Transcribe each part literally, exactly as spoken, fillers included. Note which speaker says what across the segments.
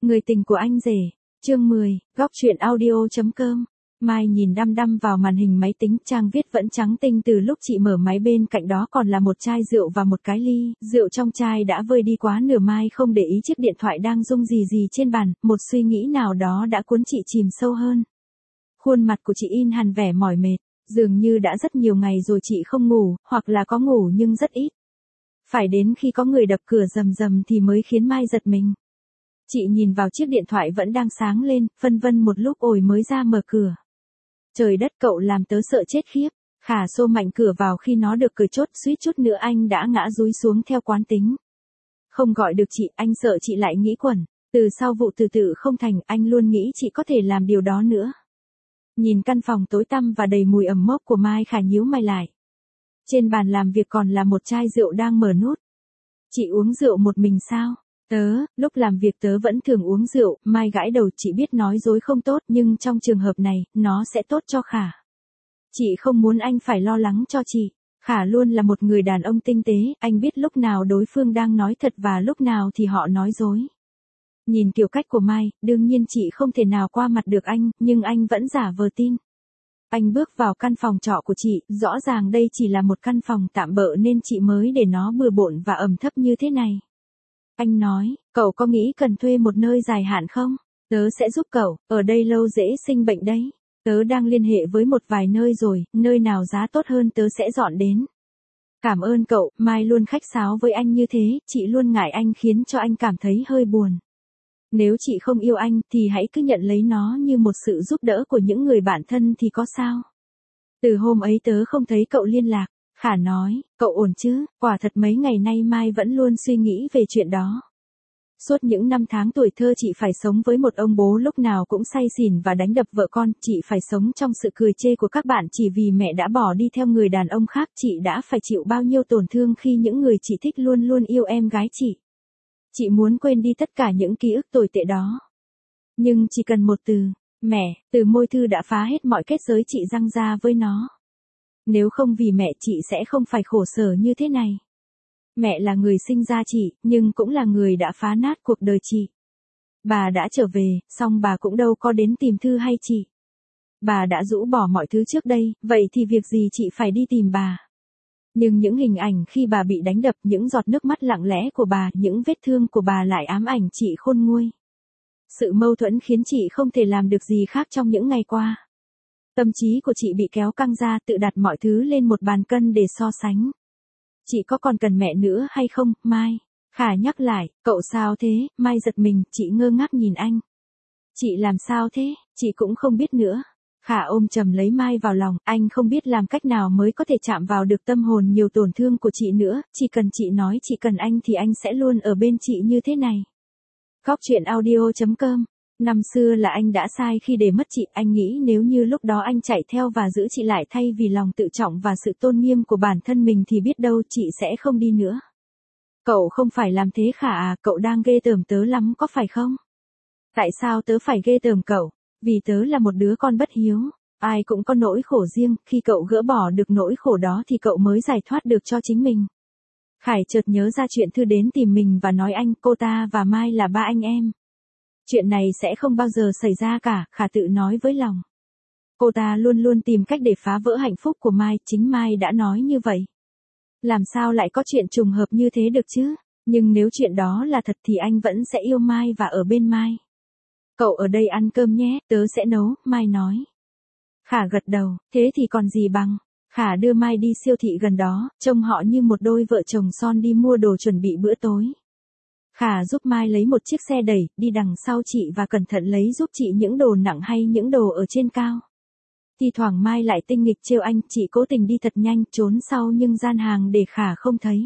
Speaker 1: Người tình của anh rể, chương mười, góc truyện audio chấm com. Mai nhìn đăm đăm vào màn hình máy tính, trang viết vẫn trắng tinh từ lúc chị mở máy, bên cạnh đó còn là một chai rượu và một cái ly, rượu trong chai đã vơi đi quá nửa. Mai không để ý chiếc điện thoại đang rung rì rì trên bàn, một suy nghĩ nào đó đã cuốn chị chìm sâu hơn. Khuôn mặt của chị in hằn vẻ mỏi mệt, dường như đã rất nhiều ngày rồi chị không ngủ, hoặc là có ngủ nhưng rất ít. Phải đến khi có người đập cửa rầm rầm thì mới khiến Mai giật mình. Chị nhìn vào chiếc điện thoại vẫn đang sáng lên, phân vân một lúc ồi mới ra mở cửa. Trời đất, cậu làm tớ sợ chết khiếp. Khả xô mạnh cửa vào khi nó được cởi chốt, suýt chút nữa anh đã ngã dúi xuống theo quán tính. Không gọi được chị, anh sợ chị lại nghĩ quẩn. Từ sau vụ từ tự không thành, anh luôn nghĩ chị có thể làm điều đó nữa. Nhìn căn phòng tối tăm và đầy mùi ẩm mốc của Mai, Khả nhíu mày lại. Trên bàn làm việc còn là một chai rượu đang mở nút. Chị uống rượu một mình sao? Tớ, lúc làm việc tớ vẫn thường uống rượu. Mai gãi đầu, chị biết nói dối không tốt, nhưng trong trường hợp này, nó sẽ tốt cho Khả. Chị không muốn anh phải lo lắng cho chị. Khả luôn là một người đàn ông tinh tế, anh biết lúc nào đối phương đang nói thật và lúc nào thì họ nói dối. Nhìn kiểu cách của Mai, đương nhiên chị không thể nào qua mặt được anh, nhưng anh vẫn giả vờ tin. Anh bước vào căn phòng trọ của chị, rõ ràng đây chỉ là một căn phòng tạm bợ nên chị mới để nó bừa bộn và ẩm thấp như thế này. Anh nói, cậu có nghĩ cần thuê một nơi dài hạn không? Tớ sẽ giúp cậu, ở đây lâu dễ sinh bệnh đấy. Tớ đang liên hệ với một vài nơi rồi, nơi nào giá tốt hơn tớ sẽ dọn đến. Cảm ơn cậu, Mai luôn khách sáo với anh như thế, chị luôn ngại anh khiến cho anh cảm thấy hơi buồn. Nếu chị không yêu anh thì hãy cứ nhận lấy nó như một sự giúp đỡ của những người bạn thân thì có sao? Từ hôm ấy tớ không thấy cậu liên lạc. Khả nói, cậu ổn chứ? Quả thật mấy ngày nay Mai vẫn luôn suy nghĩ về chuyện đó. Suốt những năm tháng tuổi thơ chị phải sống với một ông bố lúc nào cũng say xỉn và đánh đập vợ con, chị phải sống trong sự cười chê của các bạn chỉ vì mẹ đã bỏ đi theo người đàn ông khác, chị đã phải chịu bao nhiêu tổn thương khi những người chị thích luôn luôn yêu em gái chị. Chị muốn quên đi tất cả những ký ức tồi tệ đó. Nhưng chỉ cần một từ, mẹ, từ môi Thư đã phá hết mọi kết giới chị răng ra với nó. Nếu không vì mẹ chị sẽ không phải khổ sở như thế này. Mẹ là người sinh ra chị, nhưng cũng là người đã phá nát cuộc đời chị. Bà đã trở về, song bà cũng đâu có đến tìm Thư hay chị. Bà đã rũ bỏ mọi thứ trước đây, vậy thì việc gì chị phải đi tìm bà. Nhưng những hình ảnh khi bà bị đánh đập, những giọt nước mắt lặng lẽ của bà, những vết thương của bà lại ám ảnh chị khôn nguôi. Sự mâu thuẫn khiến chị không thể làm được gì khác trong những ngày qua. Tâm trí của chị bị kéo căng ra, tự đặt mọi thứ lên một bàn cân để so sánh. Chị có còn cần mẹ nữa hay không, Mai? Khả nhắc lại, cậu sao thế? Mai giật mình, chị ngơ ngác nhìn anh. Chị làm sao thế? Chị cũng không biết nữa. Khả ôm chầm lấy Mai vào lòng, anh không biết làm cách nào mới có thể chạm vào được tâm hồn nhiều tổn thương của chị nữa, chỉ cần chị nói chị cần anh thì anh sẽ luôn ở bên chị như thế này. Góc truyện audio chấm com. Năm xưa là anh đã sai khi để mất chị, anh nghĩ nếu như lúc đó anh chạy theo và giữ chị lại thay vì lòng tự trọng và sự tôn nghiêm của bản thân mình thì biết đâu chị sẽ không đi nữa. Cậu không phải làm thế Khả à, cậu đang ghê tởm tớ lắm có phải không? Tại sao tớ phải ghê tởm cậu? Vì tớ là một đứa con bất hiếu. Ai cũng có nỗi khổ riêng, khi cậu gỡ bỏ được nỗi khổ đó thì cậu mới giải thoát được cho chính mình. Khải chợt nhớ ra chuyện Thư đến tìm mình và nói anh, cô ta và Mai là ba anh em. Chuyện này sẽ không bao giờ xảy ra cả, Khả tự nói với lòng. Cô ta luôn luôn tìm cách để phá vỡ hạnh phúc của Mai, chính Mai đã nói như vậy. Làm sao lại có chuyện trùng hợp như thế được chứ? Nhưng nếu chuyện đó là thật thì anh vẫn sẽ yêu Mai và ở bên Mai. Cậu ở đây ăn cơm nhé, tớ sẽ nấu, Mai nói. Khả gật đầu, thế thì còn gì bằng. Khả đưa Mai đi siêu thị gần đó, trông họ như một đôi vợ chồng son đi mua đồ chuẩn bị bữa tối. Khả giúp Mai lấy một chiếc xe đẩy, đi đằng sau chị và cẩn thận lấy giúp chị những đồ nặng hay những đồ ở trên cao. Thì thoảng Mai lại tinh nghịch trêu anh, chị cố tình đi thật nhanh, trốn sau nhưng gian hàng để Khả không thấy.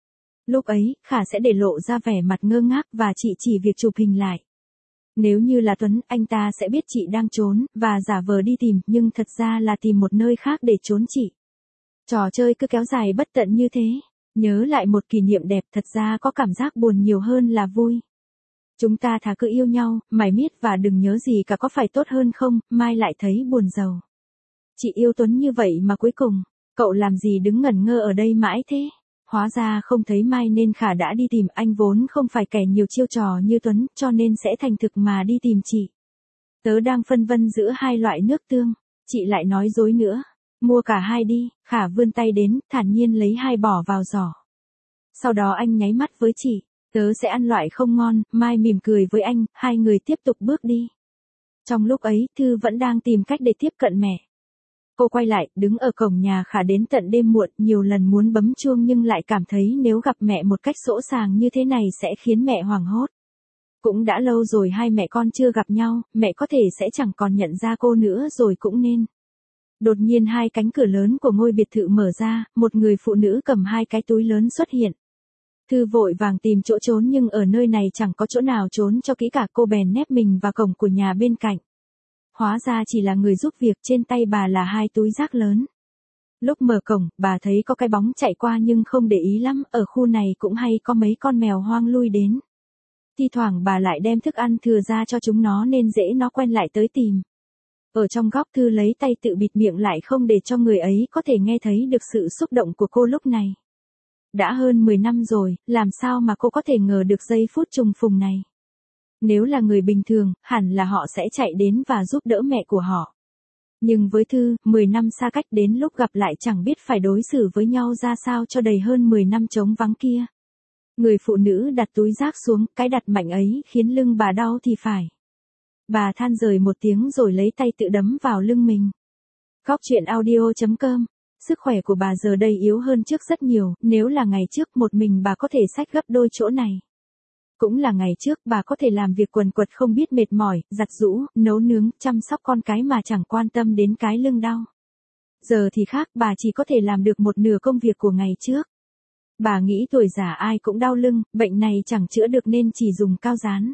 Speaker 1: Lúc ấy, Khả sẽ để lộ ra vẻ mặt ngơ ngác và chị chỉ việc chụp hình lại. Nếu như là Tuấn, anh ta sẽ biết chị đang trốn, và giả vờ đi tìm, nhưng thật ra là tìm một nơi khác để trốn chị. Trò chơi cứ kéo dài bất tận như thế. Nhớ lại một kỷ niệm đẹp, thật ra có cảm giác buồn nhiều hơn là vui. Chúng ta thà cứ yêu nhau, mải miết và đừng nhớ gì cả có phải tốt hơn không? Mai lại thấy buồn rầu. Chị yêu Tuấn như vậy mà cuối cùng, cậu làm gì đứng ngẩn ngơ ở đây mãi thế? Hóa ra không thấy Mai nên Khả đã đi tìm, anh vốn không phải kẻ nhiều chiêu trò như Tuấn, cho nên sẽ thành thực mà đi tìm chị. Tớ đang phân vân giữa hai loại nước tương, chị lại nói dối nữa. Mua cả hai đi, Khả vươn tay đến, thản nhiên lấy hai bỏ vào giỏ. Sau đó anh nháy mắt với chị, tớ sẽ ăn loại không ngon, Mai mỉm cười với anh, hai người tiếp tục bước đi. Trong lúc ấy, Thư vẫn đang tìm cách để tiếp cận mẹ. Cô quay lại, đứng ở cổng nhà Khả đến tận đêm muộn, nhiều lần muốn bấm chuông nhưng lại cảm thấy nếu gặp mẹ một cách sỗ sàng như thế này sẽ khiến mẹ hoảng hốt. Cũng đã lâu rồi hai mẹ con chưa gặp nhau, mẹ có thể sẽ chẳng còn nhận ra cô nữa rồi cũng nên. Đột nhiên hai cánh cửa lớn của ngôi biệt thự mở ra, một người phụ nữ cầm hai cái túi lớn xuất hiện. Thư vội vàng tìm chỗ trốn nhưng ở nơi này chẳng có chỗ nào trốn cho kỹ cả, cô bèn nép mình vào cổng của nhà bên cạnh. Hóa ra chỉ là người giúp việc, trên tay bà là hai túi rác lớn. Lúc mở cổng, bà thấy có cái bóng chạy qua nhưng không để ý lắm, ở khu này cũng hay có mấy con mèo hoang lui đến. Thi thoảng bà lại đem thức ăn thừa ra cho chúng nó nên dễ nó quen lại tới tìm. Ở trong góc, Thư lấy tay tự bịt miệng lại không để cho người ấy có thể nghe thấy được sự xúc động của cô lúc này. Đã hơn mười năm rồi, làm sao mà cô có thể ngờ được giây phút trùng phùng này. Nếu là người bình thường, hẳn là họ sẽ chạy đến và giúp đỡ mẹ của họ. Nhưng với Thư, mười năm xa cách đến lúc gặp lại chẳng biết phải đối xử với nhau ra sao cho đầy hơn mười năm trống vắng kia. Người phụ nữ đặt túi rác xuống, cái đặt mạnh ấy khiến lưng bà đau thì phải. Bà than rời một tiếng rồi lấy tay tự đấm vào lưng mình. Góc chuyện audio chấm com. Sức khỏe của bà giờ đây yếu hơn trước rất nhiều, nếu là ngày trước một mình bà có thể xách gấp đôi chỗ này. Cũng là ngày trước bà có thể làm việc quần quật không biết mệt mỏi, giặt giũ, nấu nướng, chăm sóc con cái mà chẳng quan tâm đến cái lưng đau. Giờ thì khác, bà chỉ có thể làm được một nửa công việc của ngày trước. Bà nghĩ tuổi già ai cũng đau lưng, bệnh này chẳng chữa được nên chỉ dùng cao dán.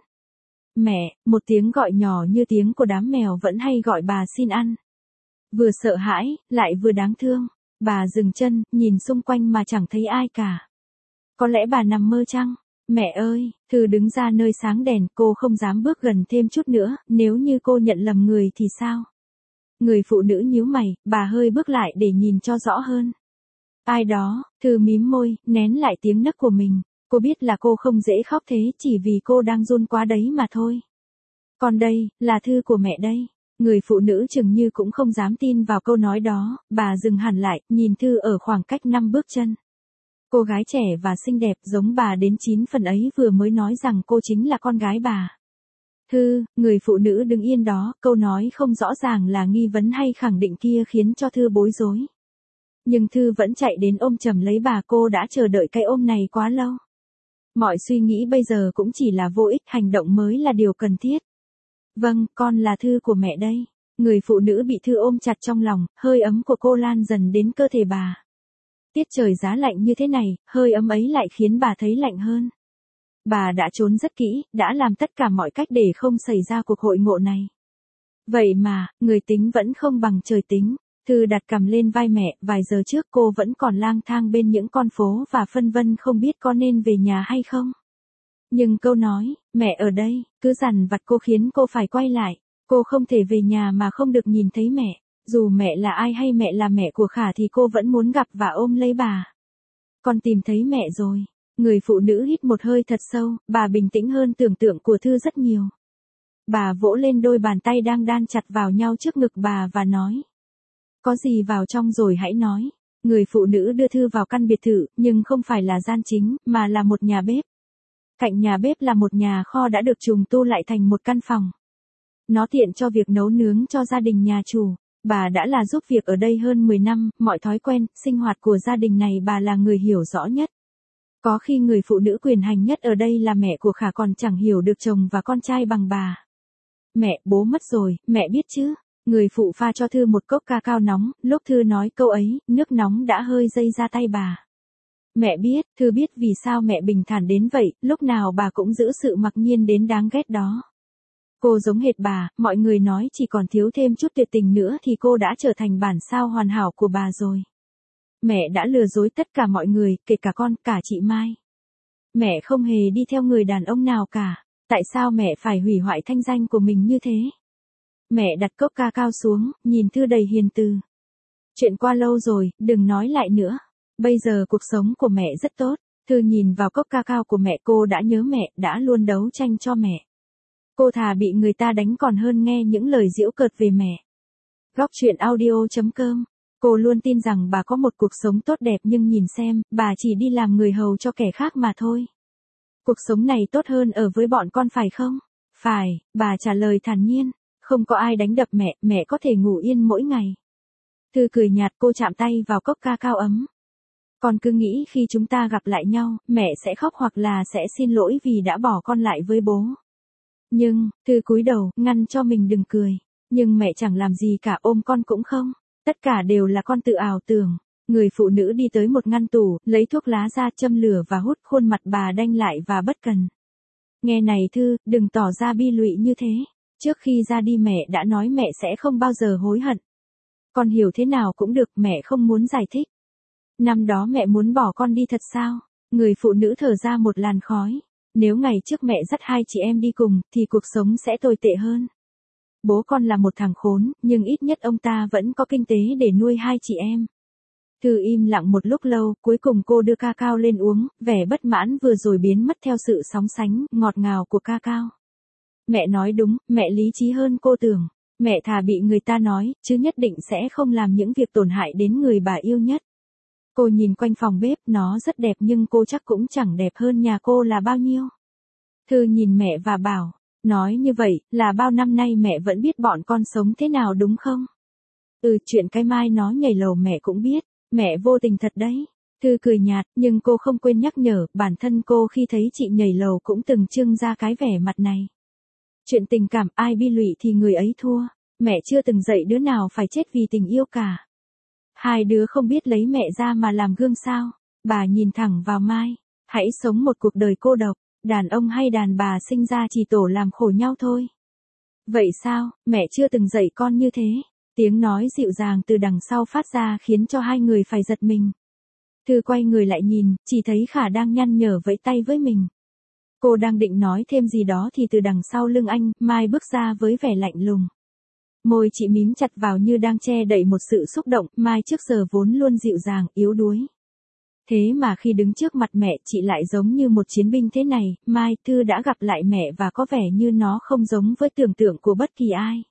Speaker 1: Mẹ, một tiếng gọi nhỏ như tiếng của đám mèo vẫn hay gọi bà xin ăn. Vừa sợ hãi, lại vừa đáng thương. Bà dừng chân, nhìn xung quanh mà chẳng thấy ai cả. Có lẽ bà nằm mơ chăng? Mẹ ơi, Thư đứng ra nơi sáng đèn, cô không dám bước gần thêm chút nữa, nếu như cô nhận lầm người thì sao? Người phụ nữ nhíu mày, bà hơi bước lại để nhìn cho rõ hơn. Ai đó, Thư mím môi, nén lại tiếng nấc của mình. Cô biết là cô không dễ khóc thế, chỉ vì cô đang run quá đấy mà thôi. Còn đây, là Thư của mẹ đây. Người phụ nữ chừng như cũng không dám tin vào câu nói đó, bà dừng hẳn lại, nhìn Thư ở khoảng cách năm bước chân. Cô gái trẻ và xinh đẹp giống bà đến chín phần ấy vừa mới nói rằng cô chính là con gái bà. Thư, người phụ nữ đứng yên đó, câu nói không rõ ràng là nghi vấn hay khẳng định kia khiến cho Thư bối rối. Nhưng Thư vẫn chạy đến ôm chầm lấy bà, cô đã chờ đợi cái ôm này quá lâu. Mọi suy nghĩ bây giờ cũng chỉ là vô ích, hành động mới là điều cần thiết. Vâng, con là Thư của mẹ đây. Người phụ nữ bị Thư ôm chặt trong lòng, hơi ấm của cô lan dần đến cơ thể bà. Tiết trời giá lạnh như thế này, hơi ấm ấy lại khiến bà thấy lạnh hơn. Bà đã trốn rất kỹ, đã làm tất cả mọi cách để không xảy ra cuộc hội ngộ này. Vậy mà, người tính vẫn không bằng trời tính. Thư đặt cằm lên vai mẹ, vài giờ trước cô vẫn còn lang thang bên những con phố và phân vân không biết có nên về nhà hay không. Nhưng câu nói, mẹ ở đây, cứ dằn vặt cô khiến cô phải quay lại. Cô không thể về nhà mà không được nhìn thấy mẹ. Dù mẹ là ai hay mẹ là mẹ của Khả thì cô vẫn muốn gặp và ôm lấy bà. Con tìm thấy mẹ rồi. Người phụ nữ hít một hơi thật sâu, bà bình tĩnh hơn tưởng tượng của Thư rất nhiều. Bà vỗ lên đôi bàn tay đang đan chặt vào nhau trước ngực bà và nói. Có gì vào trong rồi hãy nói. Người phụ nữ đưa Thư vào căn biệt thự, nhưng không phải là gian chính, mà là một nhà bếp. Cạnh nhà bếp là một nhà kho đã được trùng tu lại thành một căn phòng. Nó tiện cho việc nấu nướng cho gia đình nhà chủ. Bà đã là giúp việc ở đây hơn mười năm, mọi thói quen, sinh hoạt của gia đình này bà là người hiểu rõ nhất. Có khi người phụ nữ quyền hành nhất ở đây là mẹ của Khả còn chẳng hiểu được chồng và con trai bằng bà. Mẹ, bố mất rồi, mẹ biết chứ. Người phụ pha cho Thư một cốc ca cao nóng, lúc Thư nói câu ấy, nước nóng đã hơi dây ra tay bà. Mẹ biết, Thư biết vì sao mẹ bình thản đến vậy, lúc nào bà cũng giữ sự mặc nhiên đến đáng ghét đó. Cô giống hệt bà, mọi người nói chỉ còn thiếu thêm chút tuyệt tình nữa thì cô đã trở thành bản sao hoàn hảo của bà rồi. Mẹ đã lừa dối tất cả mọi người, kể cả con, cả chị Mai. Mẹ không hề đi theo người đàn ông nào cả, tại sao mẹ phải hủy hoại thanh danh của mình như thế? Mẹ đặt cốc ca cao xuống, nhìn Thư đầy hiền từ. Chuyện qua lâu rồi, đừng nói lại nữa. Bây giờ cuộc sống của mẹ rất tốt. Thư nhìn vào cốc cacao của mẹ, cô đã nhớ mẹ, đã luôn đấu tranh cho mẹ. Cô thà bị người ta đánh còn hơn nghe những lời giễu cợt về mẹ. Góc truyện audio chấm com. Cô luôn tin rằng bà có một cuộc sống tốt đẹp, nhưng nhìn xem, bà chỉ đi làm người hầu cho kẻ khác mà thôi. Cuộc sống này tốt hơn ở với bọn con phải không? Phải, bà trả lời thản nhiên. Không có ai đánh đập mẹ, mẹ có thể ngủ yên mỗi ngày. Thư cười nhạt, cô chạm tay vào cốc cacao ấm. Con cứ nghĩ khi chúng ta gặp lại nhau, mẹ sẽ khóc hoặc là sẽ xin lỗi vì đã bỏ con lại với bố. Nhưng, Thư cúi đầu, ngăn cho mình đừng cười. Nhưng mẹ chẳng làm gì cả, ôm con cũng không. Tất cả đều là con tự ảo tưởng. Người phụ nữ đi tới một ngăn tủ, lấy thuốc lá ra, châm lửa và hút. Khuôn mặt bà đanh lại và bất cần. Nghe này Thư, đừng tỏ ra bi lụy như thế. Trước khi ra đi mẹ đã nói mẹ sẽ không bao giờ hối hận. Con hiểu thế nào cũng được, mẹ không muốn giải thích. Năm đó mẹ muốn bỏ con đi thật sao? Người phụ nữ thở ra một làn khói. Nếu ngày trước mẹ dắt hai chị em đi cùng, thì cuộc sống sẽ tồi tệ hơn. Bố con là một thằng khốn, nhưng ít nhất ông ta vẫn có kinh tế để nuôi hai chị em. Thư im lặng một lúc lâu, cuối cùng cô đưa cacao lên uống, vẻ bất mãn vừa rồi biến mất theo sự sóng sánh, ngọt ngào của cacao. Mẹ nói đúng, mẹ lý trí hơn cô tưởng. Mẹ thà bị người ta nói, chứ nhất định sẽ không làm những việc tổn hại đến người bà yêu nhất. Cô nhìn quanh phòng bếp, nó rất đẹp nhưng cô chắc cũng chẳng đẹp hơn nhà cô là bao nhiêu. Thư nhìn mẹ và bảo, nói như vậy, là bao năm nay mẹ vẫn biết bọn con sống thế nào đúng không? Ừ, chuyện cái Mai nó nhảy lầu mẹ cũng biết, mẹ vô tình thật đấy. Thư cười nhạt, nhưng cô không quên nhắc nhở, bản thân cô khi thấy chị nhảy lầu cũng từng trưng ra cái vẻ mặt này. Chuyện tình cảm, ai bi lụy thì người ấy thua, mẹ chưa từng dạy đứa nào phải chết vì tình yêu cả. Hai đứa không biết lấy mẹ ra mà làm gương sao? Bà nhìn thẳng vào Mai, hãy sống một cuộc đời cô độc, đàn ông hay đàn bà sinh ra chỉ tổ làm khổ nhau thôi. Vậy sao, mẹ chưa từng dạy con như thế? Tiếng nói dịu dàng từ đằng sau phát ra khiến cho hai người phải giật mình. Thư quay người lại nhìn, chỉ thấy Khả đang nhăn nhở vẫy tay với mình. Cô đang định nói thêm gì đó thì từ đằng sau lưng anh, Mai bước ra với vẻ lạnh lùng. Môi chị mím chặt vào như đang che đậy một sự xúc động, Mai trước giờ vốn luôn dịu dàng, yếu đuối. Thế mà khi đứng trước mặt mẹ, chị lại giống như một chiến binh thế này. Mai, Thư đã gặp lại mẹ và có vẻ như nó không giống với tưởng tượng của bất kỳ ai.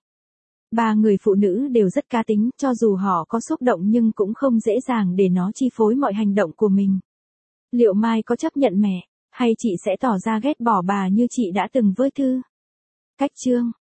Speaker 1: Ba người phụ nữ đều rất cá tính, cho dù họ có xúc động nhưng cũng không dễ dàng để nó chi phối mọi hành động của mình. Liệu Mai có chấp nhận mẹ, hay chị sẽ tỏ ra ghét bỏ bà như chị đã từng với Thư? Cách chương